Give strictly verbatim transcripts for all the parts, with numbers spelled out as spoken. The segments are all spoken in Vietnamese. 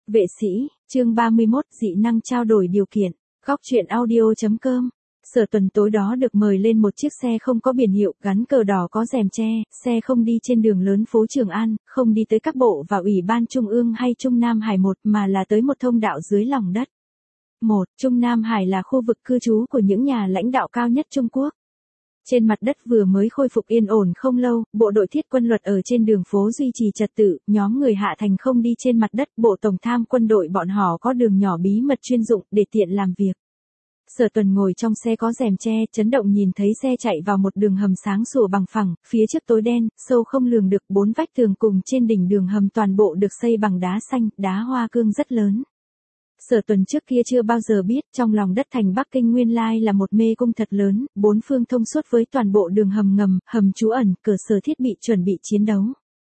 Vệ sĩ, chương ba mươi mốt, dị năng trao đổi điều kiện. Góc truyện audio.com. Sở Tuần tối đó được mời lên một chiếc xe không có biển hiệu, gắn cờ đỏ có rèm che, xe không đi trên đường lớn phố Trường An, không đi tới các bộ và ủy ban Trung ương hay Trung Nam Hải một mà là tới một thông đạo dưới lòng đất. một. Trung Nam Hải là khu vực cư trú của những nhà lãnh đạo cao nhất Trung Quốc. Trên mặt đất vừa mới khôi phục yên ổn không lâu, bộ đội thiết quân luật ở trên đường phố duy trì trật tự, nhóm người hạ thành không đi trên mặt đất, bộ tổng tham quân đội bọn họ có đường nhỏ bí mật chuyên dụng để tiện làm việc. Sở Tuần ngồi trong xe có rèm che, chấn động nhìn thấy xe chạy vào một đường hầm sáng sủa bằng phẳng, phía trước tối đen, sâu không lường được, bốn vách tường cùng trên đỉnh đường hầm toàn bộ được xây bằng đá xanh, đá hoa cương rất lớn. Sở Tuần trước kia chưa bao giờ biết, trong lòng đất thành Bắc Kinh nguyên lai là một mê cung thật lớn, bốn phương thông suốt với toàn bộ đường hầm ngầm, hầm trú ẩn, cơ sở thiết bị chuẩn bị chiến đấu.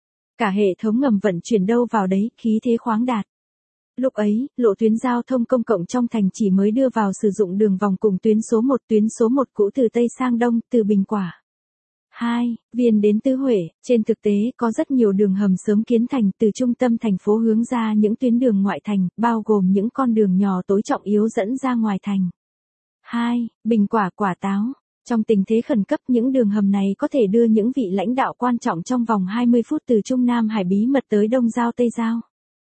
Cả hệ thống ngầm vận chuyển đâu vào đấy, khí thế khoáng đạt. Lúc ấy, lộ tuyến giao thông công cộng trong thành chỉ mới đưa vào sử dụng đường vòng cùng tuyến số một, tuyến số một cũ từ Tây sang Đông, từ Bình Quả hai, Viên đến Tư Huệ, trên thực tế có rất nhiều đường hầm sớm kiến thành từ trung tâm thành phố hướng ra những tuyến đường ngoại thành, bao gồm những con đường nhỏ tối trọng yếu dẫn ra ngoài thành. hai. Bình Quả Quả Táo. Trong tình thế khẩn cấp những đường hầm này có thể đưa những vị lãnh đạo quan trọng trong vòng hai mươi phút từ Trung Nam Hải bí mật tới Đông Giao Tây Giao.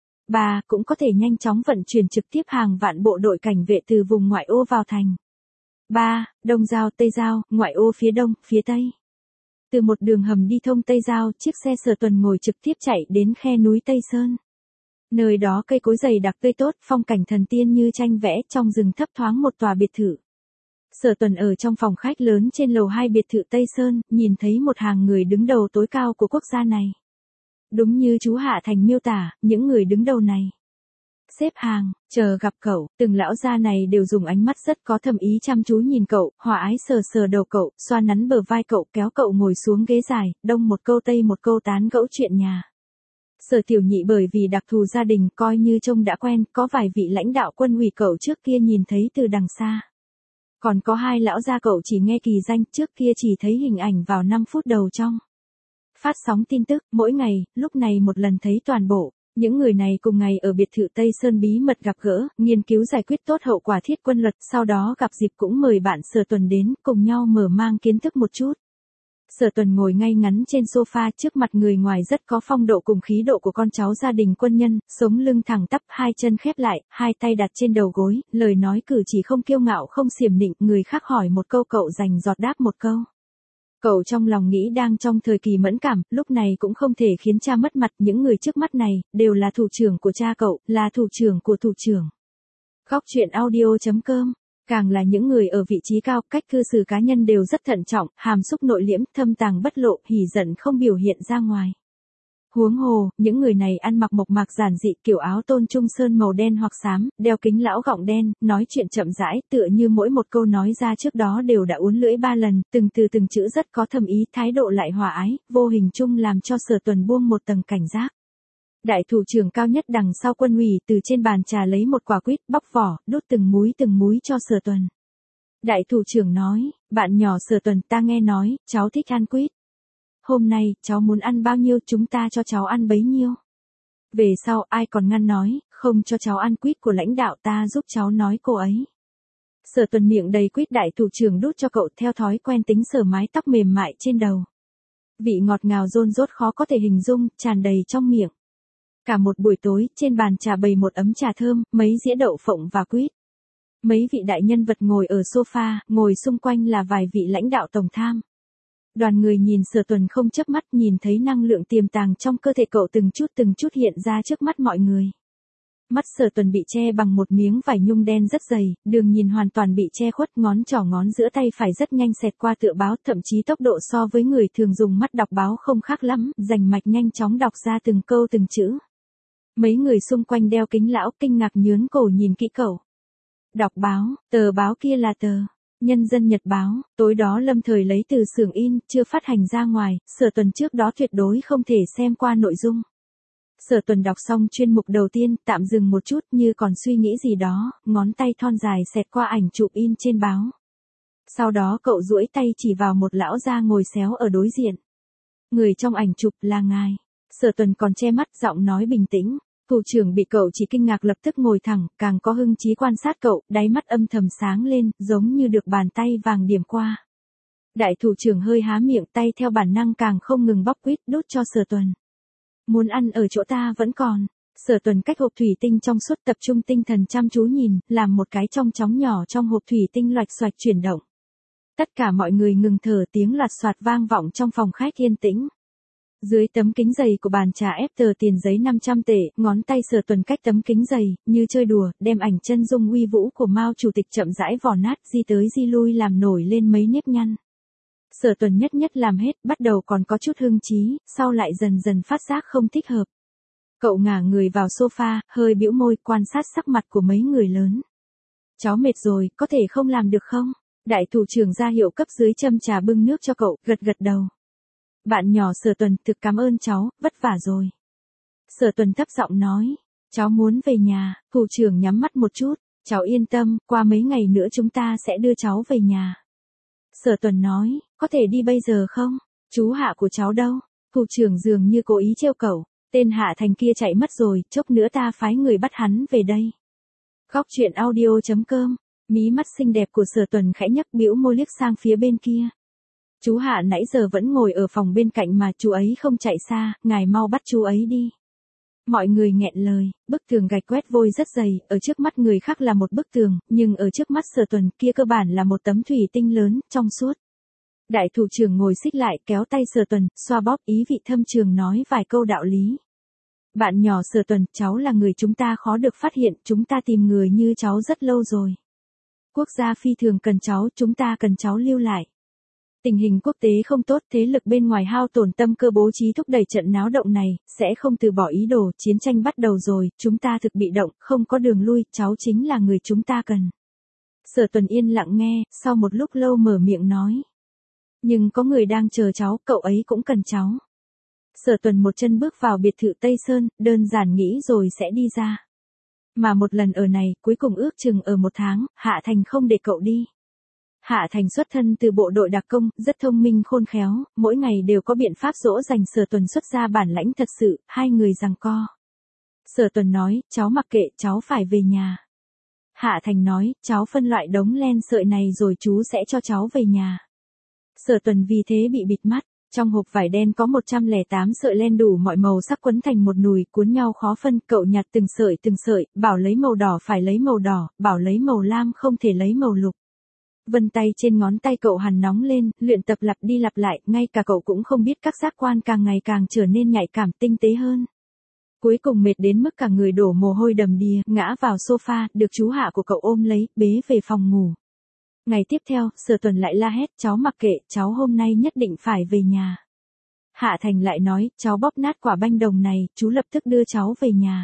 ba. Cũng có thể nhanh chóng vận chuyển trực tiếp hàng vạn bộ đội cảnh vệ từ vùng ngoại ô vào thành. ba. Đông Giao Tây Giao, ngoại ô phía đông, phía tây. Từ một đường hầm đi thông Tây Giao, chiếc xe Sở Tuần ngồi trực tiếp chạy đến khe núi Tây Sơn. Nơi đó cây cối dày đặc tươi tốt, phong cảnh thần tiên như tranh vẽ, trong rừng thấp thoáng một tòa biệt thự. Sở Tuần ở trong phòng khách lớn trên lầu hai biệt thự Tây Sơn, nhìn thấy một hàng người đứng đầu tối cao của quốc gia này. Đúng như chú Hạ Thành miêu tả, những người đứng đầu này xếp hàng, chờ gặp cậu, từng lão gia này đều dùng ánh mắt rất có thâm ý chăm chú nhìn cậu, hòa ái sờ sờ đầu cậu, xoa nắn bờ vai cậu, kéo cậu ngồi xuống ghế dài, đông một câu tây một câu tán gẫu chuyện nhà. Sở Tiểu Nhị bởi vì đặc thù gia đình coi như trông đã quen, có vài vị lãnh đạo quân ủy cậu trước kia nhìn thấy từ đằng xa. Còn có hai lão gia cậu chỉ nghe kỳ danh, trước kia chỉ thấy hình ảnh vào năm phút đầu trong phát sóng tin tức, mỗi ngày, lúc này một lần thấy toàn bộ. Những người này cùng ngày ở biệt thự Tây Sơn bí mật gặp gỡ, nghiên cứu giải quyết tốt hậu quả thiết quân luật, sau đó gặp dịp cũng mời bạn Sở Tuần đến, cùng nhau mở mang kiến thức một chút. Sở Tuần ngồi ngay ngắn trên sofa, trước mặt người ngoài rất có phong độ cùng khí độ của con cháu gia đình quân nhân, sống lưng thẳng tắp, hai chân khép lại, hai tay đặt trên đầu gối, lời nói cử chỉ không kiêu ngạo không xiểm nịnh, người khác hỏi một câu cậu dành giọt đáp một câu. Cậu trong lòng nghĩ đang trong thời kỳ mẫn cảm, lúc này cũng không thể khiến cha mất mặt, những người trước mắt này, đều là thủ trưởng của cha cậu, là thủ trưởng của thủ trưởng. Góc truyện audio.com. Càng là những người ở vị trí cao, cách cư xử cá nhân đều rất thận trọng, hàm xúc nội liễm, thâm tàng bất lộ, hỉ giận không biểu hiện ra ngoài. Huống hồ, những người này ăn mặc mộc mạc giản dị, kiểu áo tôn trung sơn màu đen hoặc xám, đeo kính lão gọng đen, nói chuyện chậm rãi, tựa như mỗi một câu nói ra trước đó đều đã uốn lưỡi ba lần, từng từ từng chữ rất có thâm ý, thái độ lại hòa ái, vô hình chung làm cho Sở Tuần buông một tầng cảnh giác. Đại thủ trưởng cao nhất đằng sau quân ủy từ trên bàn trà lấy một quả quýt, bóc vỏ, đút từng múi từng múi cho Sở Tuần. Đại thủ trưởng nói, bạn nhỏ Sở Tuần, ta nghe nói, cháu thích ăn quýt. Hôm nay, cháu muốn ăn bao nhiêu chúng ta cho cháu ăn bấy nhiêu. Về sau ai còn ngăn nói, không cho cháu ăn quýt của lãnh đạo ta giúp cháu nói cô ấy. Sở Tuần miệng đầy quýt, đại thủ trưởng đút cho cậu theo thói quen tính sờ mái tóc mềm mại trên đầu. Vị ngọt ngào rôn rốt khó có thể hình dung, tràn đầy trong miệng. Cả một buổi tối, trên bàn trà bày một ấm trà thơm, mấy dĩa đậu phộng và quýt. Mấy vị đại nhân vật ngồi ở sofa, ngồi xung quanh là vài vị lãnh đạo tổng tham. Đoàn người nhìn Sở Tuần không chớp mắt, nhìn thấy năng lượng tiềm tàng trong cơ thể cậu từng chút từng chút hiện ra trước mắt mọi người. Mắt Sở Tuần bị che bằng một miếng vải nhung đen rất dày, đường nhìn hoàn toàn bị che khuất, ngón trỏ ngón giữa tay phải rất nhanh xẹt qua tựa báo, thậm chí tốc độ so với người thường dùng mắt đọc báo không khác lắm, rành mạch nhanh chóng đọc ra từng câu từng chữ. Mấy người xung quanh đeo kính lão kinh ngạc nhướn cổ nhìn kỹ cậu. Đọc báo, tờ báo kia là tờ Nhân dân Nhật Báo, tối đó lâm thời lấy từ xưởng in, chưa phát hành ra ngoài, Sở Tuần trước đó tuyệt đối không thể xem qua nội dung. Sở Tuần đọc xong chuyên mục đầu tiên, tạm dừng một chút như còn suy nghĩ gì đó, ngón tay thon dài xẹt qua ảnh chụp in trên báo. Sau đó cậu duỗi tay chỉ vào một lão già ngồi xéo ở đối diện. Người trong ảnh chụp là ngài. Sở Tuần còn che mắt, giọng nói bình tĩnh. Thủ trưởng bị cậu chỉ kinh ngạc lập tức ngồi thẳng, càng có hưng chí quan sát cậu, đáy mắt âm thầm sáng lên, giống như được bàn tay vàng điểm qua. Đại thủ trưởng hơi há miệng, tay theo bản năng càng không ngừng bóc quýt đút cho Sở Tuần. Muốn ăn ở chỗ ta vẫn còn. Sở Tuần cách hộp thủy tinh trong suốt tập trung tinh thần chăm chú nhìn, làm một cái trong chóng nhỏ trong hộp thủy tinh loạch xoạch chuyển động. Tất cả mọi người ngừng thở, tiếng loạt soạt vang vọng trong phòng khách yên tĩnh. Dưới tấm kính dày của bàn trà ép tờ tiền giấy năm trăm tệ, ngón tay Sở Tuần cách tấm kính dày, như chơi đùa, đem ảnh chân dung uy vũ của Mao chủ tịch chậm rãi vò nát, di tới di lui làm nổi lên mấy nếp nhăn. Sở Tuần nhất nhất làm hết, bắt đầu còn có chút hưng chí, sau lại dần dần phát giác không thích hợp. Cậu ngả người vào sofa, hơi bĩu môi, quan sát sắc mặt của mấy người lớn. Cháu mệt rồi, có thể không làm được không? Đại thủ trưởng ra hiệu cấp dưới châm trà bưng nước cho cậu, gật gật đầu. Bạn nhỏ Sở Tuần, thực cảm ơn cháu, vất vả rồi. Sở Tuần thấp giọng nói, cháu muốn về nhà. Thủ trưởng nhắm mắt một chút, cháu yên tâm, qua mấy ngày nữa chúng ta sẽ đưa cháu về nhà. Sở Tuần nói, có thể đi bây giờ không? Chú Hạ của cháu đâu? Thủ trưởng dường như cố ý trêu cậu, tên Hạ Thành kia chạy mất rồi, chốc nữa ta phái người bắt hắn về đây. Góc truyện audio chấm com, mí mắt xinh đẹp của Sở Tuần khẽ nhấc, bĩu môi liếc sang phía bên kia. Chú Hạ nãy giờ vẫn ngồi ở phòng bên cạnh mà chú ấy không chạy xa, ngài mau bắt chú ấy đi. Mọi người nghẹn lời, bức tường gạch quét vôi rất dày, ở trước mắt người khác là một bức tường, nhưng ở trước mắt Sở Tuần kia cơ bản là một tấm thủy tinh lớn, trong suốt. Đại thủ trưởng ngồi xích lại, kéo tay Sở Tuần, xoa bóp, ý vị thâm trường nói vài câu đạo lý. Bạn nhỏ Sở Tuần, cháu là người chúng ta khó được phát hiện, chúng ta tìm người như cháu rất lâu rồi. Quốc gia phi thường cần cháu, chúng ta cần cháu lưu lại. Tình hình quốc tế không tốt, thế lực bên ngoài hao tổn tâm cơ bố trí thúc đẩy trận náo động này, sẽ không từ bỏ ý đồ, chiến tranh bắt đầu rồi, chúng ta thực bị động, không có đường lui, cháu chính là người chúng ta cần. Sở Tuần yên lặng nghe, sau một lúc lâu mở miệng nói. Nhưng có người đang chờ cháu, cậu ấy cũng cần cháu. Sở Tuần một chân bước vào biệt thự Tây Sơn, đơn giản nghĩ rồi sẽ đi ra. Mà một lần ở này, cuối cùng ước chừng ở một tháng, Hạ Thành không để cậu đi. Hạ Thành xuất thân từ bộ đội đặc công, rất thông minh khôn khéo, mỗi ngày đều có biện pháp dỗ dành Sở Tuần xuất ra bản lãnh thật sự, hai người giằng co. Sở Tuần nói, cháu mặc kệ, cháu phải về nhà. Hạ Thành nói, cháu phân loại đống len sợi này rồi chú sẽ cho cháu về nhà. Sở Tuần vì thế bị bịt mắt, trong hộp vải đen có một trăm lẻ tám sợi len đủ mọi màu sắc quấn thành một nùi, cuốn nhau khó phân, cậu nhặt từng sợi từng sợi, bảo lấy màu đỏ phải lấy màu đỏ, bảo lấy màu lam không thể lấy màu lục. Vân tay trên ngón tay cậu hằn nóng lên, luyện tập lặp đi lặp lại, ngay cả cậu cũng không biết các giác quan càng ngày càng trở nên nhạy cảm tinh tế hơn. Cuối cùng mệt đến mức cả người đổ mồ hôi đầm đìa, ngã vào sofa, được chú Hạ của cậu ôm lấy, bế về phòng ngủ. Ngày tiếp theo, Sở Tuần lại la hét, cháu mặc kệ, cháu hôm nay nhất định phải về nhà. Hạ Thành lại nói, cháu bóp nát quả banh đồng này, chú lập tức đưa cháu về nhà.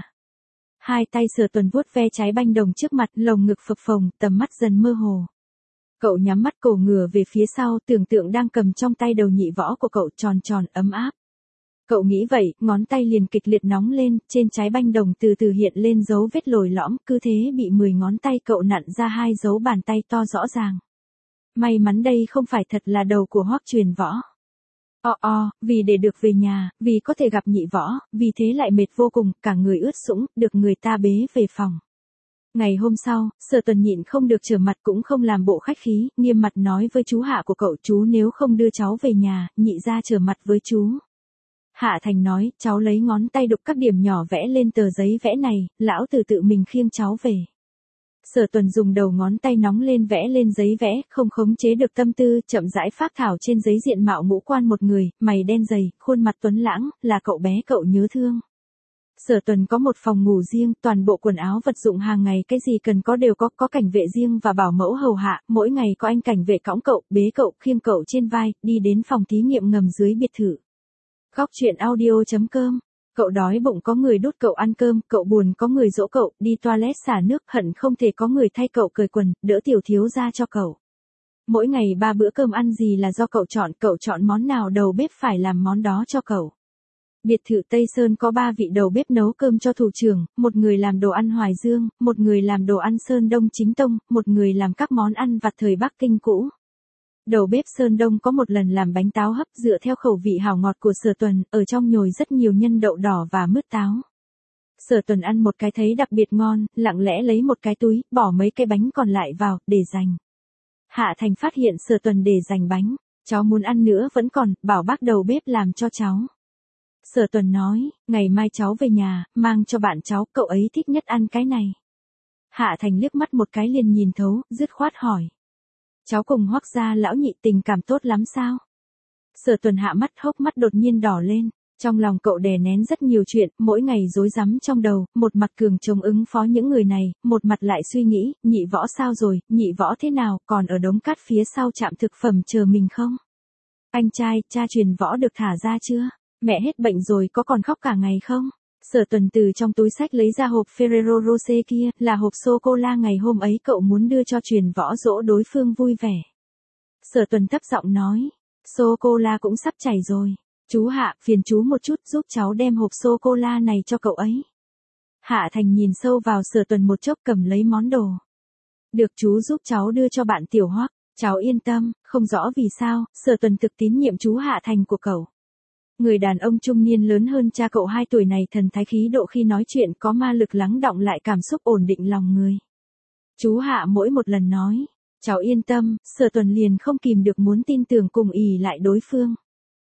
Hai tay Sở Tuần vuốt ve trái banh đồng trước mặt, lồng ngực phập phồng, tầm mắt dần mơ hồ. Cậu nhắm mắt cổ ngửa về phía sau, tưởng tượng đang cầm trong tay đầu nhị võ của cậu tròn tròn, ấm áp. Cậu nghĩ vậy, ngón tay liền kịch liệt nóng lên, trên trái banh đồng từ từ hiện lên dấu vết lồi lõm, cứ thế bị mười ngón tay cậu nặn ra hai dấu bàn tay to rõ ràng. May mắn đây không phải thật là đầu của Hoắc Truyền Võ. O o, vì để được về nhà, vì có thể gặp nhị võ, vì thế lại mệt vô cùng, cả người ướt sũng, được người ta bế về phòng. Ngày hôm sau, Sở Tuần nhịn không được trở mặt cũng không làm bộ khách khí, nghiêm mặt nói với chú Hạ của cậu, chú nếu không đưa cháu về nhà, nhị ra trở mặt với chú. Hạ Thành nói, cháu lấy ngón tay đục các điểm nhỏ vẽ lên tờ giấy vẽ này, lão tử tự mình khiêng cháu về. Sở Tuần dùng đầu ngón tay nóng lên vẽ lên giấy vẽ, không khống chế được tâm tư, chậm rãi phác thảo trên giấy diện mạo ngũ quan một người, mày đen dày, khuôn mặt tuấn lãng, là cậu bé cậu nhớ thương. Sở Tuần có một phòng ngủ riêng, toàn bộ quần áo vật dụng hàng ngày cái gì cần có đều có, có cảnh vệ riêng và bảo mẫu hầu hạ, mỗi ngày có anh cảnh vệ cõng cậu, bế cậu, khiêng cậu trên vai, đi đến phòng thí nghiệm ngầm dưới biệt thự. Góc truyện audio chấm com. Cậu đói bụng có người đút cậu ăn cơm, cậu buồn có người dỗ cậu, đi toilet xả nước, hận không thể có người thay cậu cởi quần, đỡ tiểu thiếu ra cho cậu. Mỗi ngày ba bữa cơm ăn gì là do cậu chọn, cậu chọn món nào đầu bếp phải làm món đó cho cậu. Biệt thự Tây Sơn có ba vị đầu bếp nấu cơm cho thủ trưởng, một người làm đồ ăn Hoài Dương, một người làm đồ ăn Sơn Đông chính tông, một người làm các món ăn vặt thời Bắc Kinh cũ. Đầu bếp Sơn Đông có một lần làm bánh táo hấp dựa theo khẩu vị hảo ngọt của Sở Tuần, ở trong nhồi rất nhiều nhân đậu đỏ và mứt táo. Sở Tuần ăn một cái thấy đặc biệt ngon, lặng lẽ lấy một cái túi, bỏ mấy cái bánh còn lại vào, để dành. Hạ Thành phát hiện Sở Tuần để dành bánh. Cháu muốn ăn nữa vẫn còn, bảo bác đầu bếp làm cho cháu. Sở Tuần nói, ngày mai cháu về nhà, mang cho bạn cháu, cậu ấy thích nhất ăn cái này. Hạ Thành liếc mắt một cái liền nhìn thấu, dứt khoát hỏi. Cháu cùng Hoắc gia lão nhị tình cảm tốt lắm sao? Sở Tuần hạ mắt, hốc mắt đột nhiên đỏ lên. Trong lòng cậu đè nén rất nhiều chuyện, mỗi ngày rối rắm trong đầu, một mặt cường chống ứng phó những người này, một mặt lại suy nghĩ, nhị võ sao rồi, nhị võ thế nào, còn ở đống cát phía sau trạm thực phẩm chờ mình không? Anh trai, cha truyền võ được thả ra chưa? Mẹ hết bệnh rồi có còn khóc cả ngày không? Sở Tuần từ trong túi sách lấy ra hộp Ferrero Rocher kia, là hộp sô-cô-la ngày hôm ấy cậu muốn đưa cho truyền võ dỗ đối phương vui vẻ. Sở Tuần thấp giọng nói, sô-cô-la cũng sắp chảy rồi. Chú Hạ, phiền chú một chút giúp cháu đem hộp sô-cô-la này cho cậu ấy. Hạ Thành nhìn sâu vào Sở Tuần một chốc cầm lấy món đồ. Được chú giúp cháu đưa cho bạn Tiểu Hoắc, cháu yên tâm, không rõ vì sao, Sở Tuần thực tín nhiệm chú Hạ Thành của cậu. Người đàn ông trung niên lớn hơn cha cậu hai tuổi này thần thái khí độ khi nói chuyện có ma lực lắng đọng lại cảm xúc ổn định lòng người. Chú Hạ mỗi một lần nói, cháu yên tâm, Sở Tuần liền không kìm được muốn tin tưởng cùng ỷ lại đối phương.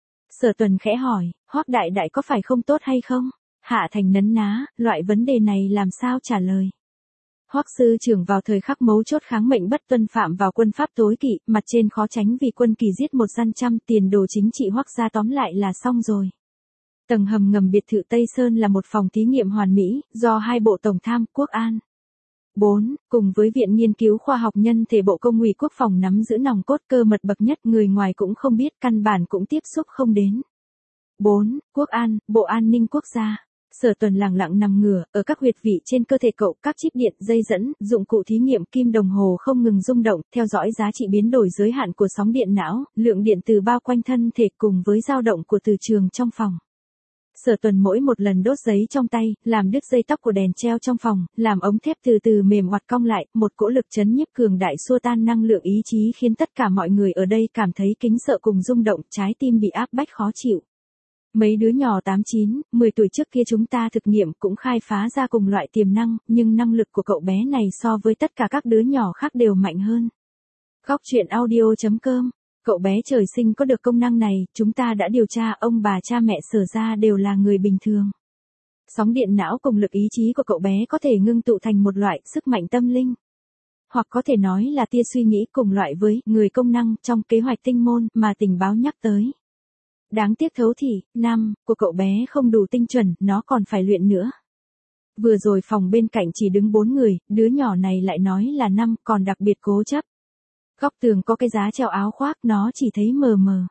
Sở Tuần khẽ hỏi, Hoắc đại đại có phải không tốt hay không? Hạ Thành nấn ná, loại vấn đề này làm sao trả lời? Hoắc sư trưởng vào thời khắc mấu chốt kháng mệnh bất tuân phạm vào quân pháp tối kỵ, mặt trên khó tránh vì quân kỳ giết một gian trăm, tiền đồ chính trị Hoắc gia tóm lại là xong rồi. Tầng hầm ngầm biệt thự Tây Sơn là một phòng thí nghiệm hoàn mỹ, do hai bộ tổng tham, quốc an. bốn. Cùng với Viện Nghiên cứu Khoa học Nhân thể Bộ Công ủy Quốc phòng nắm giữ nòng cốt cơ mật bậc nhất, người ngoài cũng không biết, căn bản cũng tiếp xúc không đến. bốn. Quốc an, Bộ An ninh Quốc gia. Sở Tuần lặng lặng nằm ngửa, ở các huyệt vị trên cơ thể cậu, các chip điện, dây dẫn, dụng cụ thí nghiệm, kim đồng hồ không ngừng rung động, theo dõi giá trị biến đổi giới hạn của sóng điện não, lượng điện từ bao quanh thân thể cùng với dao động của từ trường trong phòng. Sở Tuần mỗi một lần đốt giấy trong tay, làm đứt dây tóc của đèn treo trong phòng, làm ống thép từ từ mềm oặt cong lại, một cỗ lực chấn nhiếp cường đại xua tan năng lượng ý chí khiến tất cả mọi người ở đây cảm thấy kính sợ cùng rung động, trái tim bị áp bách khó chịu. Mấy đứa nhỏ tám chín, mười tuổi trước kia chúng ta thực nghiệm cũng khai phá ra cùng loại tiềm năng, nhưng năng lực của cậu bé này so với tất cả các đứa nhỏ khác đều mạnh hơn. Góc truyện audio chấm com. Cậu bé trời sinh có được công năng này, chúng ta đã điều tra, ông bà cha mẹ Sở ra đều là người bình thường. Sóng điện não cùng lực ý chí của cậu bé có thể ngưng tụ thành một loại sức mạnh tâm linh. Hoặc có thể nói là tia suy nghĩ cùng loại với người công năng trong kế hoạch tinh môn mà tình báo nhắc tới. Đáng tiếc thấu thị, năm, của cậu bé không đủ tinh chuẩn, nó còn phải luyện nữa. Vừa rồi phòng bên cạnh chỉ đứng bốn người, đứa nhỏ này lại nói là năm, còn đặc biệt cố chấp. Góc tường có cái giá treo áo khoác, nó chỉ thấy mờ mờ.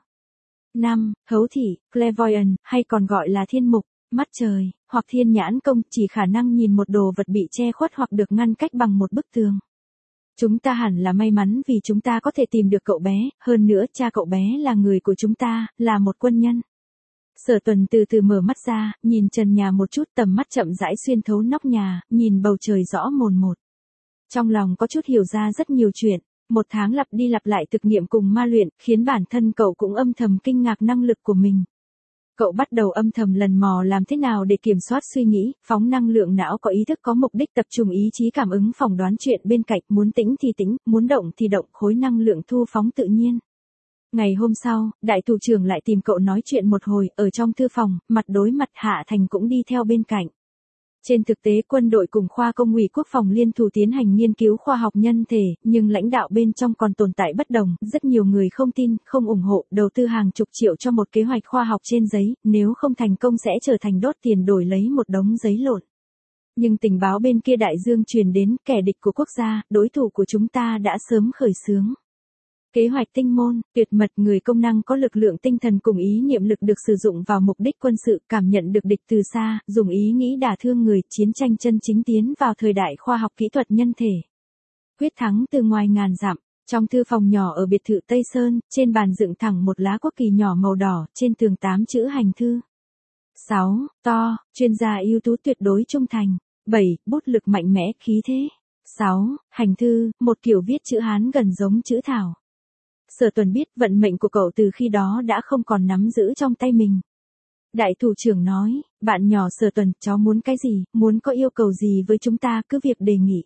năm. Thấu thị, clairvoyant, hay còn gọi là thiên mục, mắt trời, hoặc thiên nhãn công, chỉ khả năng nhìn một đồ vật bị che khuất hoặc được ngăn cách bằng một bức tường. Chúng ta hẳn là may mắn vì chúng ta có thể tìm được cậu bé, hơn nữa cha cậu bé là người của chúng ta, là một quân nhân. Sở Tuần từ từ mở mắt ra, nhìn trần nhà một chút, tầm mắt chậm rãi xuyên thấu nóc nhà, nhìn bầu trời rõ mồn một. Trong lòng có chút hiểu ra rất nhiều chuyện, một tháng lặp đi lặp lại thực nghiệm cùng ma luyện, khiến bản thân cậu cũng âm thầm kinh ngạc năng lực của mình. Cậu bắt đầu âm thầm lần mò làm thế nào để kiểm soát suy nghĩ, phóng năng lượng não có ý thức có mục đích, tập trung ý chí cảm ứng phỏng đoán chuyện bên cạnh, muốn tĩnh thì tĩnh, muốn động thì động, khối năng lượng thu phóng tự nhiên. Ngày hôm sau, đại thủ trưởng lại tìm cậu nói chuyện một hồi, ở trong thư phòng, mặt đối mặt Hạ Thành cũng đi theo bên cạnh. Trên thực tế quân đội cùng khoa công ủy quốc phòng liên thủ tiến hành nghiên cứu khoa học nhân thể, nhưng lãnh đạo bên trong còn tồn tại bất đồng, rất nhiều người không tin, không ủng hộ, đầu tư hàng chục triệu cho một kế hoạch khoa học trên giấy, nếu không thành công sẽ trở thành đốt tiền đổi lấy một đống giấy lộn. Nhưng tình báo bên kia đại dương truyền đến, kẻ địch của quốc gia, đối thủ của chúng ta đã sớm khởi xướng. Kế hoạch tinh môn, tuyệt mật, người công năng có lực lượng tinh thần cùng ý niệm lực được sử dụng vào mục đích quân sự, cảm nhận được địch từ xa, dùng ý nghĩ đả thương người, chiến tranh chân chính tiến vào thời đại khoa học kỹ thuật nhân thể. Quyết thắng từ ngoài ngàn dặm, trong thư phòng nhỏ ở biệt thự Tây Sơn, trên bàn dựng thẳng một lá quốc kỳ nhỏ màu đỏ, trên tường tám chữ hành thư. sáu. To, chuyên gia ưu tú tuyệt đối trung thành. bảy. Bút lực mạnh mẽ, khí thế. sáu. Hành thư, một kiểu viết chữ Hán gần giống chữ thảo. Sở Tuần biết vận mệnh của cậu từ khi đó đã không còn nắm giữ trong tay mình. Đại thủ trưởng nói, bạn nhỏ Sở Tuần, cháu muốn cái gì, muốn có yêu cầu gì với chúng ta cứ việc đề nghị.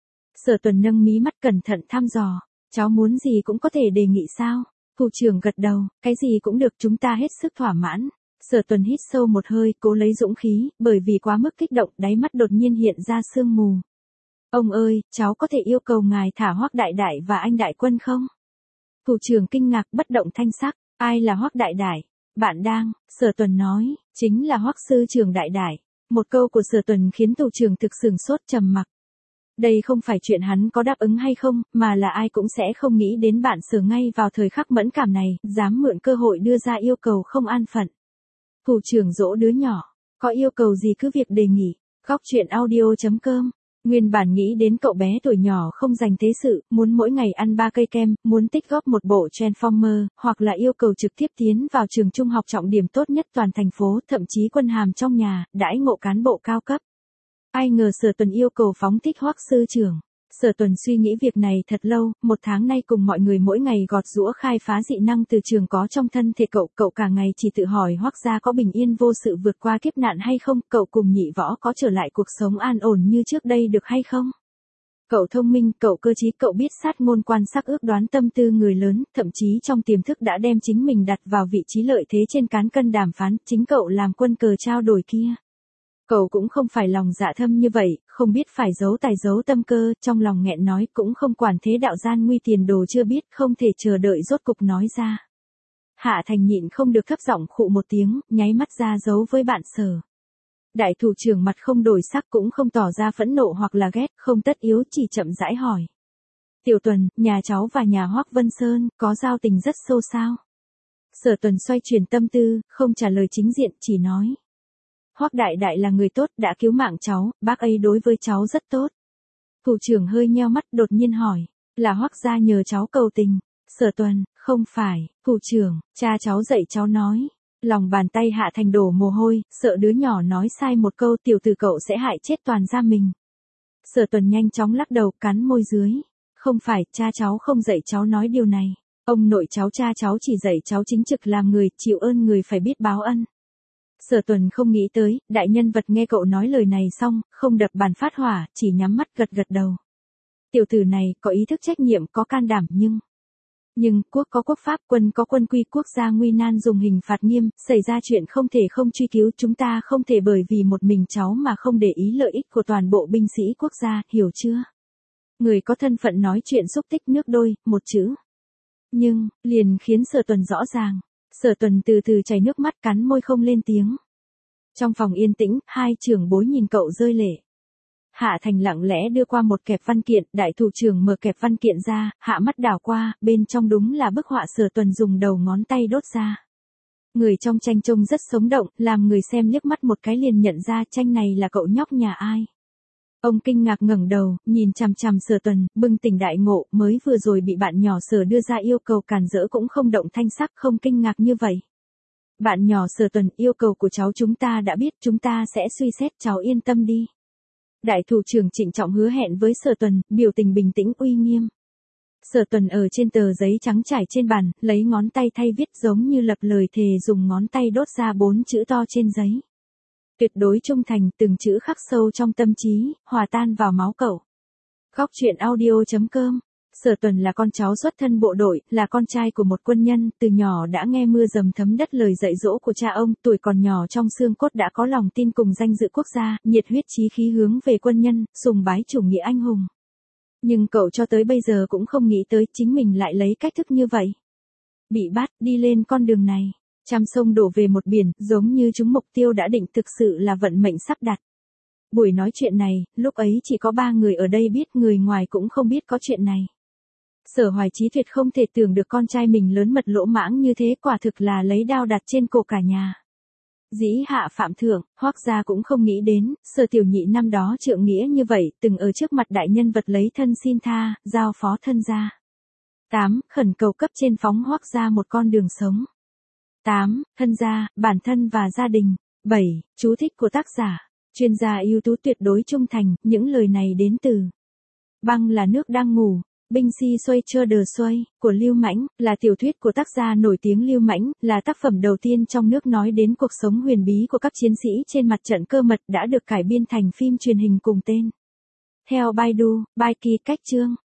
Sở Tuần nâng mí mắt cẩn thận thăm dò, cháu muốn gì cũng có thể đề nghị sao? Thủ trưởng gật đầu, cái gì cũng được, chúng ta hết sức thỏa mãn. Sở Tuần hít sâu một hơi, cố lấy dũng khí, bởi vì quá mức kích động, đáy mắt đột nhiên hiện ra sương mù. Ông ơi, cháu có thể yêu cầu ngài thả Hoắc Đại Đại và anh Đại Quân không? Thủ trưởng kinh ngạc bất động thanh sắc, ai là Hoắc Đại Đại? Bạn đang, Sở Tuần nói, chính là Hoắc sư trưởng Đại Đại. Một câu của Sở Tuần khiến thủ trưởng thực sửng sốt trầm mặc. Đây không phải chuyện hắn có đáp ứng hay không, mà là ai cũng sẽ không nghĩ đến bạn Sở ngay vào thời khắc mẫn cảm này, dám mượn cơ hội đưa ra yêu cầu không an phận. Thủ trưởng dỗ đứa nhỏ, có yêu cầu gì cứ việc đề nghị. Góc truyện audio chấm com. Nguyên bản nghĩ đến cậu bé tuổi nhỏ không dành thế sự, muốn mỗi ngày ăn ba cây kem, muốn tích góp một bộ Transformer, hoặc là yêu cầu trực tiếp tiến vào trường trung học trọng điểm tốt nhất toàn thành phố, thậm chí quân hàm trong nhà, đãi ngộ cán bộ cao cấp. Ai ngờ Sở Tuần yêu cầu phóng thích Hoắc sư trưởng. Sở Tuần suy nghĩ việc này thật lâu, một tháng nay cùng mọi người mỗi ngày gọt giũa khai phá dị năng từ trường có trong thân thể cậu, cậu cả ngày chỉ tự hỏi Hoắc gia có bình yên vô sự vượt qua kiếp nạn hay không, cậu cùng nhị võ có trở lại cuộc sống an ổn như trước đây được hay không. Cậu thông minh, cậu cơ trí, cậu biết sát ngôn quan sắc ước đoán tâm tư người lớn, thậm chí trong tiềm thức đã đem chính mình đặt vào vị trí lợi thế trên cán cân đàm phán, chính cậu làm quân cờ trao đổi kia. Cậu cũng không phải lòng dạ thâm như vậy, không biết phải giấu tài giấu tâm cơ, trong lòng nghẹn nói, cũng không quản thế đạo gian nguy tiền đồ chưa biết, không thể chờ đợi rốt cục nói ra. Hạ Thành nhịn không được thấp giọng khụ một tiếng, nháy mắt ra giấu với bạn Sở. Đại thủ trưởng mặt không đổi sắc cũng không tỏ ra phẫn nộ hoặc là ghét, không tất yếu, chỉ chậm rãi hỏi. Tiểu Tuần, nhà cháu và nhà Hoắc Vân Sơn, có giao tình rất sâu sao? Sở Tuần xoay chuyển tâm tư, không trả lời chính diện, chỉ nói. Hoắc Đại Đại là người tốt, đã cứu mạng cháu, bác ấy đối với cháu rất tốt. Thủ trưởng hơi nheo mắt đột nhiên hỏi, là Hoắc gia nhờ cháu cầu tình. Sở Tuần, không phải, thủ trưởng, cha cháu dạy cháu nói. Lòng bàn tay Hạ Thành đổ mồ hôi, sợ đứa nhỏ nói sai một câu tiểu tử cậu sẽ hại chết toàn gia mình. Sở Tuần nhanh chóng lắc đầu, cắn môi dưới. Không phải, cha cháu không dạy cháu nói điều này. Ông nội cháu cha cháu chỉ dạy cháu chính trực làm người, chịu ơn người phải biết báo ân. Sở Tuần không nghĩ tới, đại nhân vật nghe cậu nói lời này xong, không đập bàn phát hỏa, chỉ nhắm mắt gật gật đầu. Tiểu tử này, có ý thức trách nhiệm, có can đảm nhưng... Nhưng, quốc có quốc pháp, quân có quân quy, quốc gia nguy nan dùng hình phạt nghiêm, xảy ra chuyện không thể không truy cứu, chúng ta không thể bởi vì một mình cháu mà không để ý lợi ích của toàn bộ binh sĩ quốc gia, hiểu chưa? Người có thân phận nói chuyện xúc tích nước đôi, một chữ. Nhưng, liền khiến Sở Tuần rõ ràng. Sở Tuần từ từ chảy nước mắt cắn môi không lên tiếng. Trong phòng yên tĩnh, hai trưởng bối nhìn cậu rơi lệ. Hạ Thành lặng lẽ đưa qua một kẹp văn kiện, đại thủ trưởng mở kẹp văn kiện ra, hạ mắt đảo qua, bên trong đúng là bức họa Sở Tuần dùng đầu ngón tay đốt ra. Người trong tranh trông rất sống động, làm người xem liếc mắt một cái liền nhận ra tranh này là cậu nhóc nhà ai. Ông kinh ngạc ngẩng đầu, nhìn chằm chằm Sở Tuần, bừng tỉnh đại ngộ, mới vừa rồi bị bạn nhỏ Sở đưa ra yêu cầu cản rỡ cũng không động thanh sắc, không kinh ngạc như vậy. Bạn nhỏ Sở Tuần, yêu cầu của cháu chúng ta đã biết, chúng ta sẽ suy xét, cháu yên tâm đi. Đại thủ trưởng trịnh trọng hứa hẹn với Sở Tuần, biểu tình bình tĩnh uy nghiêm. Sở Tuần ở trên tờ giấy trắng trải trên bàn, lấy ngón tay thay viết giống như lập lời thề, dùng ngón tay đốt ra bốn chữ to trên giấy. Tuyệt đối trung thành, từng chữ khắc sâu trong tâm trí, hòa tan vào máu cậu. Góc truyện audio chấm com. Sở Tuần là con cháu xuất thân bộ đội, là con trai của một quân nhân, từ nhỏ đã nghe mưa dầm thấm đất lời dạy dỗ của cha ông, tuổi còn nhỏ trong xương cốt đã có lòng tin cùng danh dự quốc gia, nhiệt huyết chí khí hướng về quân nhân, sùng bái chủ nghĩa anh hùng. Nhưng cậu cho tới bây giờ cũng không nghĩ tới chính mình lại lấy cách thức như vậy. Bị bắt, đi lên con đường này. Trăm sông đổ về một biển, giống như chúng mục tiêu đã định thực sự là vận mệnh sắp đặt. Buổi nói chuyện này, lúc ấy chỉ có ba người ở đây biết, người ngoài cũng không biết có chuyện này. Sở Hoài Chí tuyệt không thể tưởng được con trai mình lớn mật lỗ mãng như thế, quả thực là lấy đao đặt trên cổ cả nhà. Dĩ hạ phạm thượng, Hoắc gia cũng không nghĩ đến, Sở tiểu nhị năm đó trượng nghĩa như vậy, từng ở trước mặt đại nhân vật lấy thân xin tha, giao phó thân gia. tám. Khẩn cầu cấp trên phóng Hoắc gia một con đường sống. tám. Thân gia, bản thân và gia đình. bảy. Chú thích của tác giả. Chuyên gia ưu tú tuyệt đối trung thành, những lời này đến từ. Băng là nước đang ngủ. Binh si xuôi chơ đờ xuôi, của Lưu Mãnh, là tiểu thuyết của tác giả nổi tiếng Lưu Mãnh, là tác phẩm đầu tiên trong nước nói đến cuộc sống huyền bí của các chiến sĩ trên mặt trận cơ mật đã được cải biên thành phim truyền hình cùng tên. Theo Baidu, Baiki cách chương.